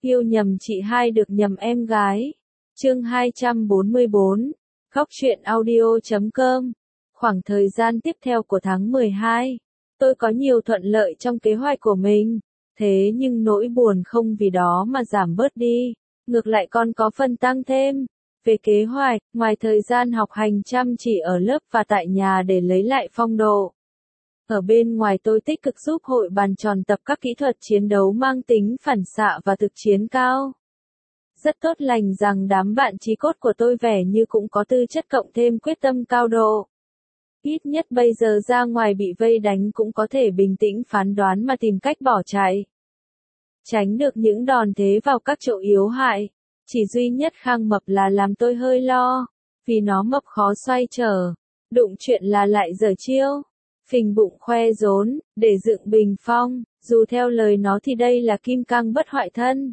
Yêu nhầm chị hai được nhầm em gái. Chương 244. Góc truyện audio.com. Khoảng thời gian tiếp theo của tháng 12, tôi có nhiều thuận lợi trong kế hoạch của mình. Thế nhưng nỗi buồn không vì đó mà giảm bớt đi, ngược lại còn có phần tăng thêm. Về kế hoạch, ngoài thời gian học hành chăm chỉ ở lớp và tại nhà để lấy lại phong độ, ở bên ngoài tôi tích cực giúp hội bàn tròn tập các kỹ thuật chiến đấu mang tính phản xạ và thực chiến cao. Rất tốt lành rằng đám bạn chí cốt của tôi vẻ như cũng có tư chất cộng thêm quyết tâm cao độ. Ít nhất bây giờ ra ngoài bị vây đánh cũng có thể bình tĩnh phán đoán mà tìm cách bỏ chạy. Tránh được những đòn thế vào các chỗ yếu hại. Chỉ duy nhất Khang Mập là làm tôi hơi lo, vì nó mập khó xoay trở. Đụng chuyện là lại giở chiêu, phình bụng khoe rốn, để dựng bình phong, dù theo lời nó thì đây là kim cang bất hoại thân.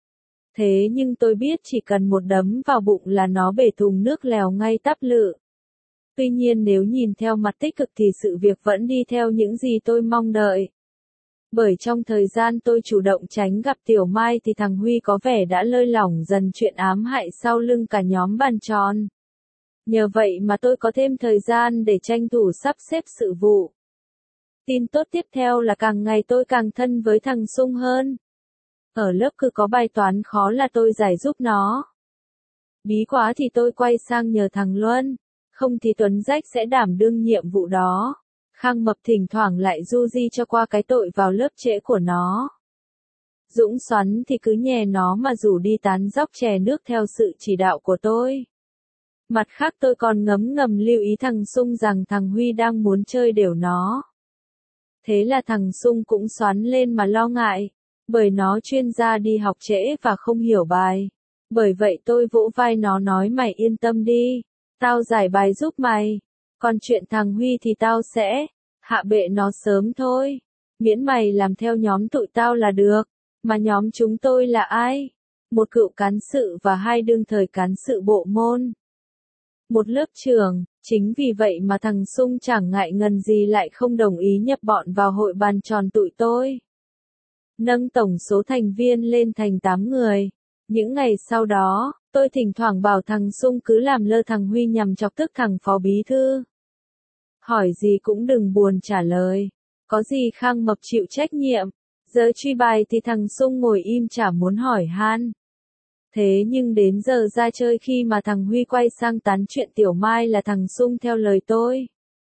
Thế nhưng tôi biết chỉ cần một đấm vào bụng là nó bể thùng nước lèo ngay tắp lự. Tuy nhiên nếu nhìn theo mặt tích cực thì sự việc vẫn đi theo những gì tôi mong đợi. Bởi trong thời gian tôi chủ động tránh gặp Tiểu Mai thì thằng Huy có vẻ đã lơi lỏng dần chuyện ám hại sau lưng cả nhóm bàn tròn. Nhờ vậy mà tôi có thêm thời gian để tranh thủ sắp xếp sự vụ. Tin tốt tiếp theo là càng ngày tôi càng thân với thằng Sung hơn. Ở lớp cứ có bài toán khó là tôi giải giúp nó. Bí quá thì tôi quay sang nhờ thằng Luân, không thì Tuấn Rách sẽ đảm đương nhiệm vụ đó. Khang Mập thỉnh thoảng lại du di cho qua cái tội vào lớp trễ của nó. Dũng Xoắn thì cứ nhè nó mà rủ đi tán dóc chè nước theo sự chỉ đạo của tôi. Mặt khác tôi còn ngấm ngầm lưu ý thằng Sung rằng thằng Huy đang muốn chơi đều nó. Thế là thằng Sung cũng xoắn lên mà lo ngại, bởi nó chuyên gia đi học trễ và không hiểu bài. Bởi vậy tôi vỗ vai nó nói mày yên tâm đi, tao giải bài giúp mày. Còn chuyện thằng Huy thì tao sẽ hạ bệ nó sớm thôi. Miễn mày làm theo nhóm tụi tao là được. Mà nhóm chúng tôi là ai? Một cựu cán sự và hai đương thời cán sự bộ môn. Một lớp trưởng, chính vì vậy mà thằng Sung chẳng ngại ngần gì lại không đồng ý nhập bọn vào hội bàn tròn tụi tôi. Nâng tổng số thành viên lên thành 8 người. Những ngày sau đó, tôi thỉnh thoảng bảo thằng Sung cứ làm lơ thằng Huy nhằm chọc tức thằng phó bí thư. Hỏi gì cũng đừng buồn trả lời. Có gì Khang Mập chịu trách nhiệm. Giờ truy bài thì thằng Sung ngồi im chả muốn hỏi han. Thế nhưng đến giờ ra chơi khi mà thằng Huy quay sang tán chuyện Tiểu Mai là thằng Sung theo lời tôi.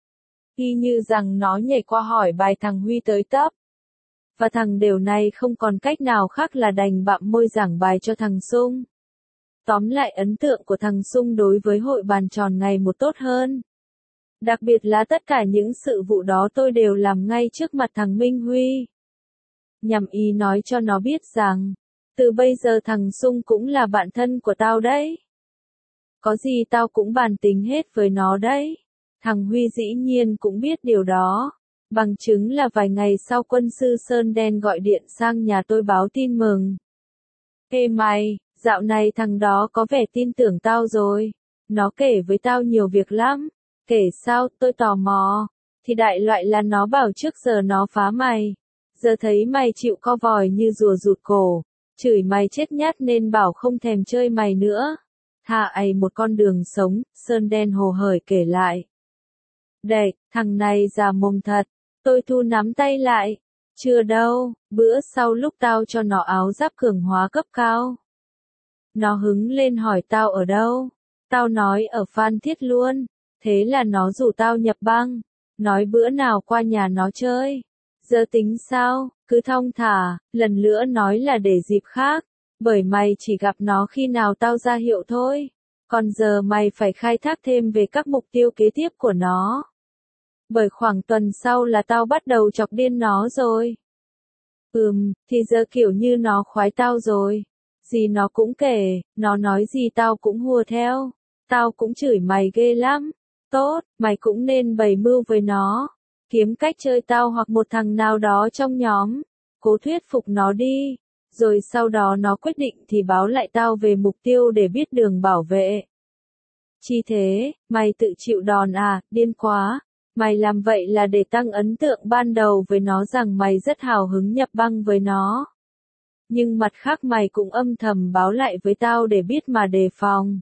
Y như rằng nó nhảy qua hỏi bài thằng Huy tới tấp. Và thằng đều này không còn cách nào khác là đành bặm môi giảng bài cho thằng Sung. Tóm lại ấn tượng của thằng Sung đối với hội bàn tròn ngày một tốt hơn. Đặc biệt là tất cả những sự vụ đó tôi đều làm ngay trước mặt thằng Minh Huy. Nhằm ý nói cho nó biết rằng, từ bây giờ thằng Sung cũng là bạn thân của tao đấy. Có gì tao cũng bàn tính hết với nó đấy. Thằng Huy dĩ nhiên cũng biết điều đó. Bằng chứng là vài ngày sau quân sư Sơn Đen gọi điện sang nhà tôi báo tin mừng. Ê mày, dạo này thằng đó có vẻ tin tưởng tao rồi. Nó kể với tao nhiều việc lắm. Kể sao, tôi tò mò. Thì đại loại là nó bảo trước giờ nó phá mày. Giờ thấy mày chịu co vòi như rùa rụt cổ. Chửi mày chết nhát nên bảo không thèm chơi mày nữa. Thà ày một con đường sống, Sơn Đen hồ hởi kể lại. Đệt, thằng này già mồm thật. Tôi thu nắm tay lại. Chưa đâu, bữa sau lúc tao cho nó áo giáp cường hóa cấp cao. Nó hứng lên hỏi tao ở đâu. Tao nói ở Phan Thiết luôn. Thế là nó rủ tao nhập băng. Nói bữa nào qua nhà nó chơi. Giờ tính sao, cứ thong thả, lần nữa nói là để dịp khác. Bởi mày chỉ gặp nó khi nào tao ra hiệu thôi. Còn giờ mày phải khai thác thêm về các mục tiêu kế tiếp của nó. Bởi khoảng tuần sau là tao bắt đầu chọc điên nó rồi. Thì giờ kiểu như nó khoái tao rồi. Gì nó cũng kể, nó nói gì tao cũng hùa theo. Tao cũng chửi mày ghê lắm. Tốt, mày cũng nên bày mưu với nó. Kiếm cách chơi tao hoặc một thằng nào đó trong nhóm. Cố thuyết phục nó đi. Rồi sau đó nó quyết định thì báo lại tao về mục tiêu để biết đường bảo vệ. Chi thế, mày tự chịu đòn à, điên quá. Mày làm vậy là để tăng ấn tượng ban đầu với nó rằng mày rất hào hứng nhập băng với nó. Nhưng mặt khác mày cũng âm thầm báo lại với tao để biết mà đề phòng.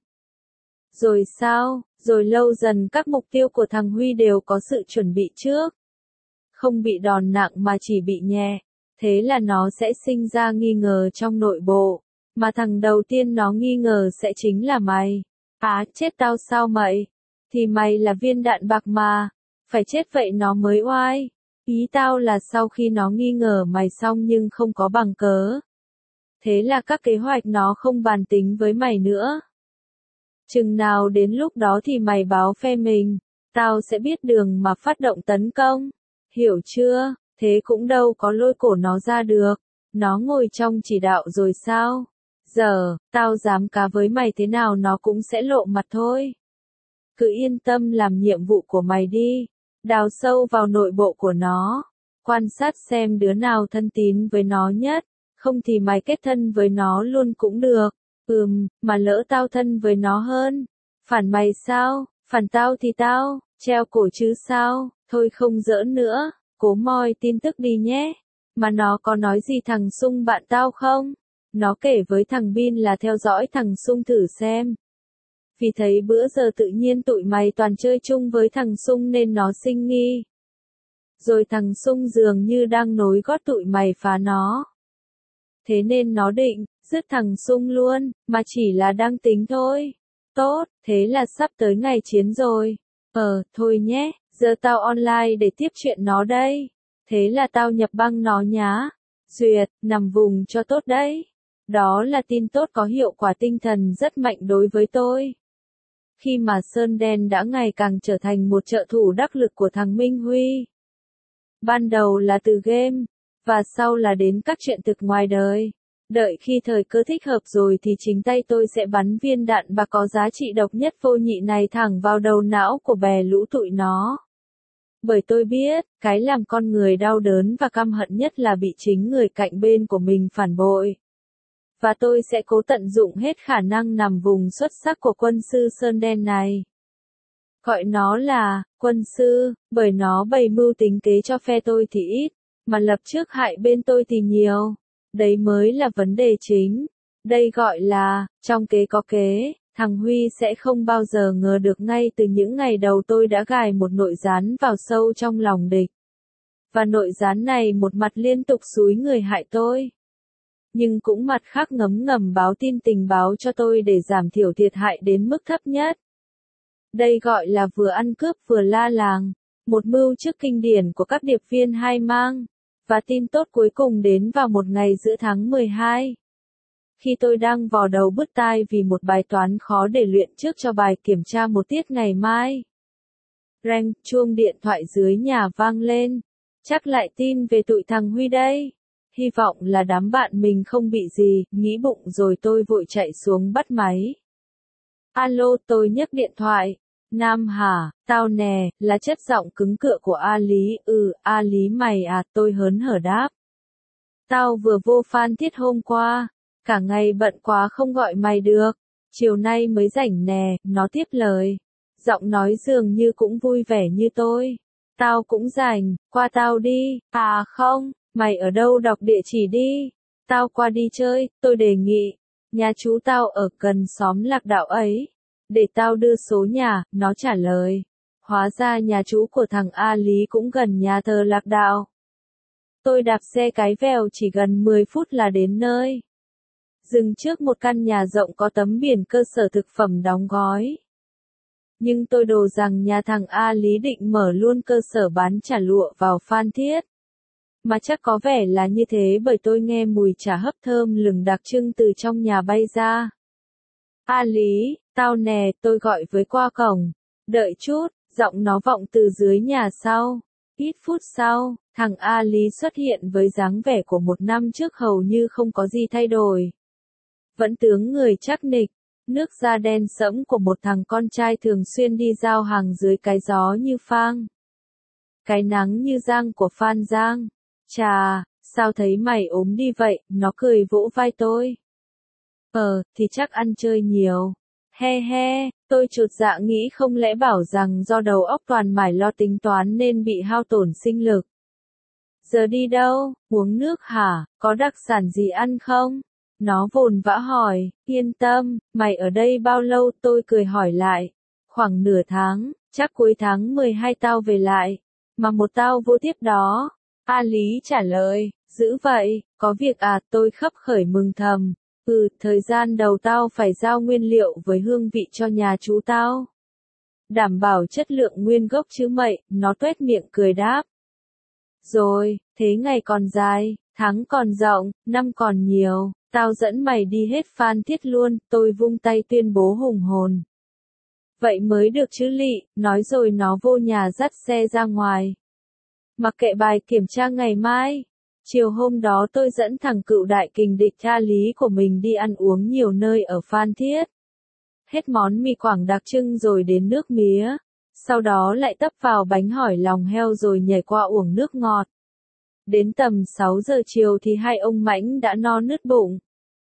Rồi sao, rồi lâu dần các mục tiêu của thằng Huy đều có sự chuẩn bị trước. Không bị đòn nặng mà chỉ bị nhẹ. Thế là nó sẽ sinh ra nghi ngờ trong nội bộ. Mà thằng đầu tiên nó nghi ngờ sẽ chính là mày. À, chết tao sao mày? Thì mày là viên đạn bạc mà. Phải chết vậy nó mới oai. Ý tao là sau khi nó nghi ngờ mày xong nhưng không có bằng cớ. Thế là các kế hoạch nó không bàn tính với mày nữa. Chừng nào đến lúc đó thì mày báo phe mình. Tao sẽ biết đường mà phát động tấn công. Hiểu chưa? Thế cũng đâu có lôi cổ nó ra được. Nó ngồi trong chỉ đạo rồi sao? Giờ, tao dám cá với mày thế nào nó cũng sẽ lộ mặt thôi. Cứ yên tâm làm nhiệm vụ của mày đi. Đào sâu vào nội bộ của nó. Quan sát xem đứa nào thân tín với nó nhất. Không thì mày kết thân với nó luôn cũng được. Mà lỡ tao thân với nó hơn. Phản mày sao? Phản tao thì tao, treo cổ chứ sao? Thôi không giỡn nữa, cố moi tin tức đi nhé. Mà nó có nói gì thằng Sung bạn tao không? Nó kể với thằng Bin là theo dõi thằng Sung thử xem. Vì thấy bữa giờ tự nhiên tụi mày toàn chơi chung với thằng Sung nên nó sinh nghi. Rồi thằng Sung dường như đang nối gót tụi mày phá nó. Thế nên nó định dứt thằng Sung luôn, mà chỉ là đang tính thôi. Tốt, thế là sắp tới ngày chiến rồi. Thôi nhé, giờ tao online để tiếp chuyện nó đây. Thế là tao nhập băng nó nhá. Duyệt, nằm vùng cho tốt đấy. Đó là tin tốt có hiệu quả tinh thần rất mạnh đối với tôi. Khi mà Sơn Đen đã ngày càng trở thành một trợ thủ đắc lực của thằng Minh Huy. Ban đầu là từ game, và sau là đến các chuyện thực ngoài đời. Đợi khi thời cơ thích hợp rồi thì chính tay tôi sẽ bắn viên đạn bạc có giá trị độc nhất vô nhị này thẳng vào đầu não của bè lũ tụi nó. Bởi tôi biết, cái làm con người đau đớn và căm hận nhất là bị chính người cạnh bên của mình phản bội. Và tôi sẽ cố tận dụng hết khả năng nằm vùng xuất sắc của quân sư Sơn Đen này. Gọi nó là quân sư, bởi nó bày mưu tính kế cho phe tôi thì ít, mà lập trước hại bên tôi thì nhiều. Đấy mới là vấn đề chính. Đây gọi là, trong kế có kế, thằng Huy sẽ không bao giờ ngờ được ngay từ những ngày đầu tôi đã gài một nội gián vào sâu trong lòng địch. Và nội gián này một mặt liên tục xúi người hại tôi. Nhưng cũng mặt khác ngấm ngầm báo tin tình báo cho tôi để giảm thiểu thiệt hại đến mức thấp nhất. Đây gọi là vừa ăn cướp vừa la làng, một mưu trước kinh điển của các điệp viên hai mang. Và tin tốt cuối cùng đến vào một ngày giữa tháng 12. Khi tôi đang vò đầu bứt tai vì một bài toán khó để luyện trước cho bài kiểm tra một tiết ngày mai. Reng, chuông điện thoại dưới nhà vang lên. Chắc lại tin về tụi thằng Huy đây. Hy vọng là đám bạn mình không bị gì, nghĩ bụng rồi tôi vội chạy xuống bắt máy. Alo, tôi nhấc điện thoại. Nam hả, tao nè, là chất giọng cứng cựa của A Lý. A Lý mày à, tôi hớn hở đáp. Tao vừa vô Phan Thiết hôm qua, cả ngày bận quá không gọi mày được, chiều nay mới rảnh nè, nó tiếp lời. Giọng nói dường như cũng vui vẻ như tôi. Tao cũng rảnh, qua tao đi. À không, mày ở đâu đọc địa chỉ đi. Tao qua đi chơi, tôi đề nghị. Nhà chú tao ở gần xóm Lạc Đạo ấy. Để tao đưa số nhà, nó trả lời. Hóa ra nhà chú của thằng A Lý cũng gần nhà thờ Lạc Đạo. Tôi đạp xe cái vèo chỉ gần 10 phút là đến nơi. Dừng trước một căn nhà rộng có tấm biển cơ sở thực phẩm đóng gói. Nhưng tôi đồ rằng nhà thằng A Lý định mở luôn cơ sở bán chả lụa vào Phan Thiết. Mà chắc có vẻ là như thế bởi tôi nghe mùi chả hấp thơm lừng đặc trưng từ trong nhà bay ra. A Lý, tao nè, tôi gọi với qua cổng. Đợi chút, giọng nó vọng từ dưới nhà sau. Ít phút sau, thằng A Lý xuất hiện với dáng vẻ của một năm trước hầu như không có gì thay đổi. Vẫn tướng người chắc nịch, nước da đen sẫm của một thằng con trai thường xuyên đi giao hàng dưới cái gió như phang. Cái nắng như giang của Phan Giang. Chà, sao thấy mày ốm đi vậy, nó cười vỗ vai tôi. Thì chắc ăn chơi nhiều. He, tôi chột dạ nghĩ không lẽ bảo rằng do đầu óc toàn mải lo tính toán nên bị hao tổn sinh lực. Giờ đi đâu, uống nước hả, có đặc sản gì ăn không? Nó vồn vã hỏi, yên tâm, mày ở đây bao lâu? Tôi cười hỏi lại, khoảng nửa tháng, chắc cuối tháng 12 tao về lại, mà một tao vô tiếp đó. A Lý trả lời, dữ vậy, có việc à? Tôi khấp khởi mừng thầm, thời gian đầu tao phải giao nguyên liệu với hương vị cho nhà chú tao. Đảm bảo chất lượng nguyên gốc chứ mậy, nó tuét miệng cười đáp. Rồi, thế ngày còn dài, tháng còn rộng, năm còn nhiều, tao dẫn mày đi hết Phan Thiết luôn, tôi vung tay tuyên bố hùng hồn. Vậy mới được chứ lị, nói rồi nó vô nhà dắt xe ra ngoài. Mặc kệ bài kiểm tra ngày mai. Chiều hôm đó tôi dẫn thằng cựu đại kình địch A Lý của mình đi ăn uống nhiều nơi ở Phan Thiết. Hết món mì Quảng đặc trưng rồi đến nước mía. Sau đó lại tấp vào bánh hỏi lòng heo rồi nhảy qua uống nước ngọt. Đến tầm 6 giờ chiều thì hai ông mãnh đã no nứt bụng.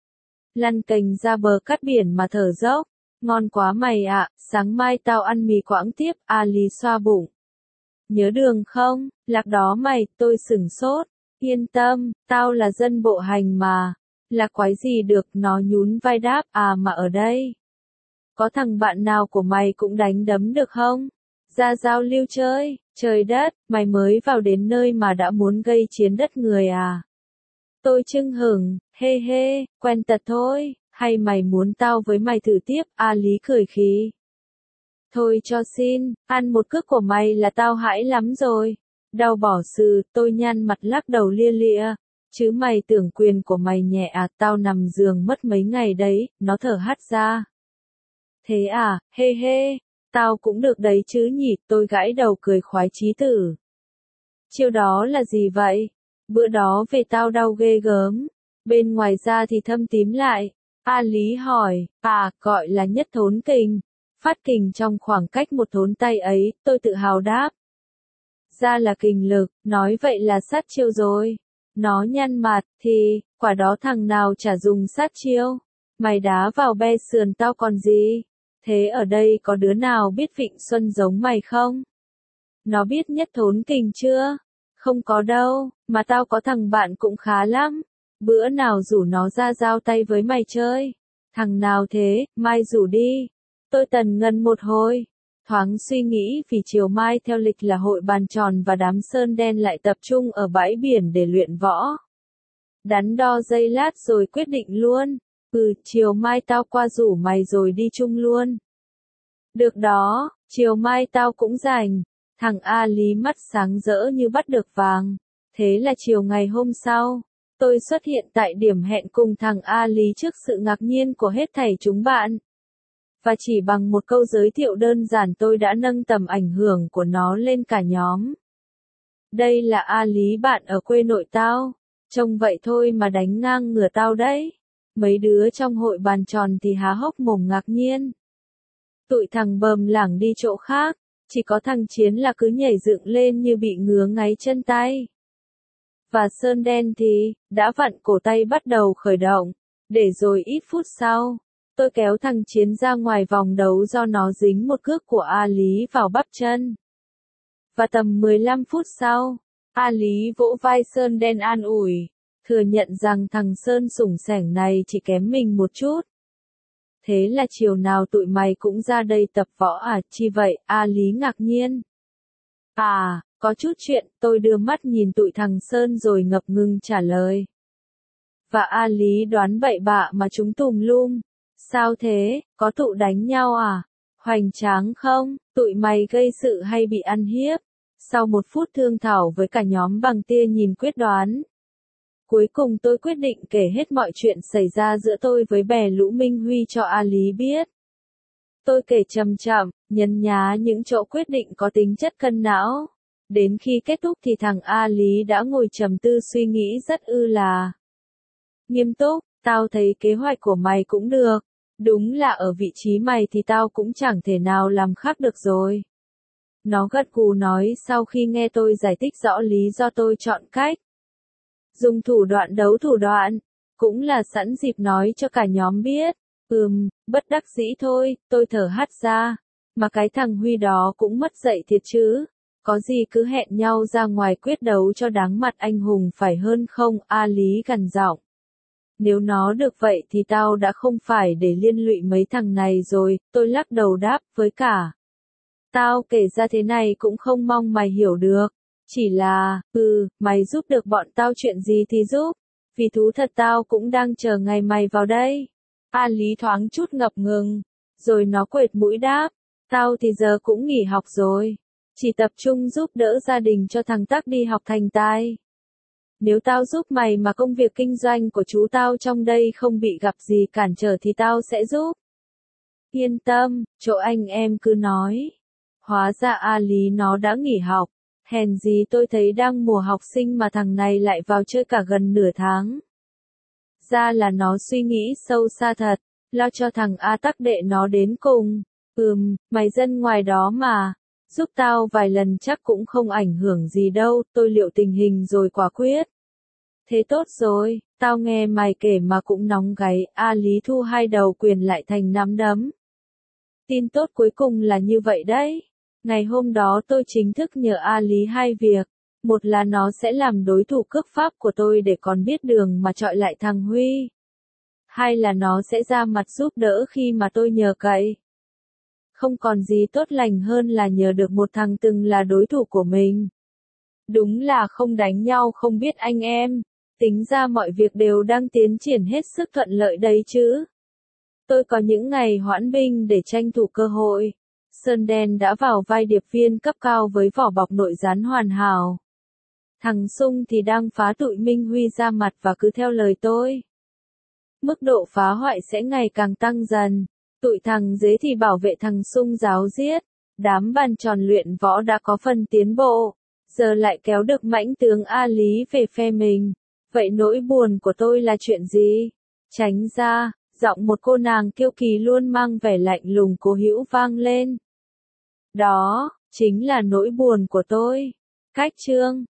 Lăn cành ra bờ cát biển mà thở dốc. Ngon quá mày ạ, sáng mai tao ăn mì Quảng tiếp. A Lý xoa bụng. Nhớ đường không? Lạc đó mày, tôi sửng sốt. Yên tâm, tao là dân bộ hành mà. Lạc quái gì được, nó nhún vai đáp, à mà ở đây. Có thằng bạn nào của mày cũng đánh đấm được không? Ra giao lưu chơi, trời đất, mày mới vào đến nơi mà đã muốn gây chiến đất người à? Tôi chưng hửng, hê hê, quen tật thôi, hay mày muốn tao với mày thử tiếp? A Lý cười khí. Thôi cho xin, ăn một cước của mày là tao hãi lắm rồi. Đau bỏ sự, tôi nhăn mặt lắc đầu lia lịa. Chứ mày tưởng quyền của mày nhẹ à, tao nằm giường mất mấy ngày đấy, nó thở hắt ra. Thế à, hê hê, tao cũng được đấy chứ nhỉ, tôi gãi đầu cười khoái chí tử. Chiêu đó là gì vậy? Bữa đó về tao đau ghê gớm, bên ngoài da thì thâm tím lại. A Lý hỏi, à, gọi là nhất thốn kình. Phát kình trong khoảng cách một thốn tay ấy, tôi tự hào đáp. Ra là kình lực, nói vậy là sát chiêu rồi. Nó nhăn mặt, thì, quả đó thằng nào chả dùng sát chiêu. Mày đá vào be sườn tao còn gì? Thế ở đây có đứa nào biết Vịnh Xuân giống mày không? Nó biết nhất thốn kình chưa? Không có đâu, mà tao có thằng bạn cũng khá lắm. Bữa nào rủ nó ra giao tay với mày chơi. Thằng nào thế, mai rủ đi. Tôi tần ngần một hồi. Thoáng suy nghĩ vì chiều mai theo lịch là hội bàn tròn và đám sơn đen lại tập trung ở bãi biển để luyện võ. Đắn đo giây lát rồi quyết định luôn. Chiều mai tao qua rủ mày rồi đi chung luôn. Được đó, chiều mai tao cũng rảnh. Thằng A Lý mắt sáng rỡ như bắt được vàng. Thế là chiều ngày hôm sau, tôi xuất hiện tại điểm hẹn cùng thằng A Lý trước sự ngạc nhiên của hết thảy chúng bạn. Và chỉ bằng một câu giới thiệu đơn giản tôi đã nâng tầm ảnh hưởng của nó lên cả nhóm. Đây là A Lý bạn ở quê nội tao. Trông vậy thôi mà đánh ngang ngửa tao đấy. Mấy đứa trong hội bàn tròn thì há hốc mồm ngạc nhiên. Tụi thằng bờm lảng đi chỗ khác, chỉ có thằng Chiến là cứ nhảy dựng lên như bị ngứa ngáy chân tay. Và Sơn Đen thì, đã vặn cổ tay bắt đầu khởi động, để rồi ít phút sau, tôi kéo thằng Chiến ra ngoài vòng đấu do nó dính một cước của A Lý vào bắp chân. Và tầm 15 phút sau, A Lý vỗ vai Sơn Đen an ủi, thừa nhận rằng thằng Sơn sủng sẻng này chỉ kém mình một chút. Thế là chiều nào tụi mày cũng ra đây tập võ à, chi vậy? A Lý ngạc nhiên. À, có chút chuyện, tôi đưa mắt nhìn tụi thằng Sơn rồi ngập ngừng trả lời. Và A Lý đoán bậy bạ mà chúng tùm lum. Sao thế, có tụ đánh nhau à? Hoành tráng không, tụi mày gây sự hay bị ăn hiếp? Sau một phút thương thảo với cả nhóm bằng tia nhìn quyết đoán. Cuối cùng tôi quyết định kể hết mọi chuyện xảy ra giữa tôi với bè lũ Minh Huy cho A Lý biết. Tôi kể chậm chậm, nhấn nhá những chỗ quyết định có tính chất cân não. Đến khi kết thúc thì thằng A Lý đã ngồi trầm tư suy nghĩ rất là nghiêm túc. Tao thấy kế hoạch của mày cũng được. Đúng là ở vị trí mày thì tao cũng chẳng thể nào làm khác được rồi. Nó gật gù nói sau khi nghe tôi giải thích rõ lý do tôi chọn cách dùng thủ đoạn đấu thủ đoạn, cũng là sẵn dịp nói cho cả nhóm biết. Bất đắc dĩ thôi, tôi thở hắt ra. Mà cái thằng Huy đó cũng mất dạy thiệt chứ. Có gì cứ hẹn nhau ra ngoài quyết đấu cho đáng mặt anh hùng phải hơn không? A Lý gằn giọng. Nếu nó được vậy thì tao đã không phải để liên lụy mấy thằng này rồi, tôi lắc đầu đáp, với cả. Tao kể ra thế này cũng không mong mày hiểu được. Chỉ là, mày giúp được bọn tao chuyện gì thì giúp. Vì thú thật tao cũng đang chờ ngày mày vào đây. A Lý thoáng chút ngập ngừng. Rồi nó quệt mũi đáp. Tao thì giờ cũng nghỉ học rồi. Chỉ tập trung giúp đỡ gia đình cho thằng Tắc đi học thành tài. Nếu tao giúp mày mà công việc kinh doanh của chú tao trong đây không bị gặp gì cản trở thì tao sẽ giúp. Yên tâm, chỗ anh em cứ nói. Hóa ra A Lý nó đã nghỉ học. Hèn gì tôi thấy đang mùa học sinh mà thằng này lại vào chơi cả gần nửa tháng. Ra là nó suy nghĩ sâu xa thật, lo cho thằng A Tắc đệ nó đến cùng. Mày dân ngoài đó mà. Giúp tao vài lần chắc cũng không ảnh hưởng gì đâu, tôi liệu tình hình rồi quả quyết. Thế tốt rồi, tao nghe mày kể mà cũng nóng gáy, A Lý thu hai đầu quyền lại thành nắm đấm. Tin tốt cuối cùng là như vậy đấy. Ngày hôm đó tôi chính thức nhờ A Lý hai việc. Một là nó sẽ làm đối thủ cước pháp của tôi để còn biết đường mà chọi lại thằng Huy. Hai là nó sẽ ra mặt giúp đỡ khi mà tôi nhờ cậy. Không còn gì tốt lành hơn là nhờ được một thằng từng là đối thủ của mình. Đúng là không đánh nhau không biết anh em. Tính ra mọi việc đều đang tiến triển hết sức thuận lợi đấy chứ. Tôi có những ngày hoãn binh để tranh thủ cơ hội. Sơn Đen đã vào vai điệp viên cấp cao với vỏ bọc nội gián hoàn hảo. Thằng Sung thì đang phá tụi Minh Huy ra mặt và cứ theo lời tôi. Mức độ phá hoại sẽ ngày càng tăng dần. Tụi thằng dế thì bảo vệ thằng Sung giáo giết. Đám bàn tròn luyện võ đã có phần tiến bộ. Giờ lại kéo được mãnh tướng A Lý về phe mình. Vậy nỗi buồn của tôi là chuyện gì? Tránh ra, giọng một cô nàng kiêu kỳ luôn mang vẻ lạnh lùng cố hữu vang lên. Đó, chính là nỗi buồn của tôi. Cách chương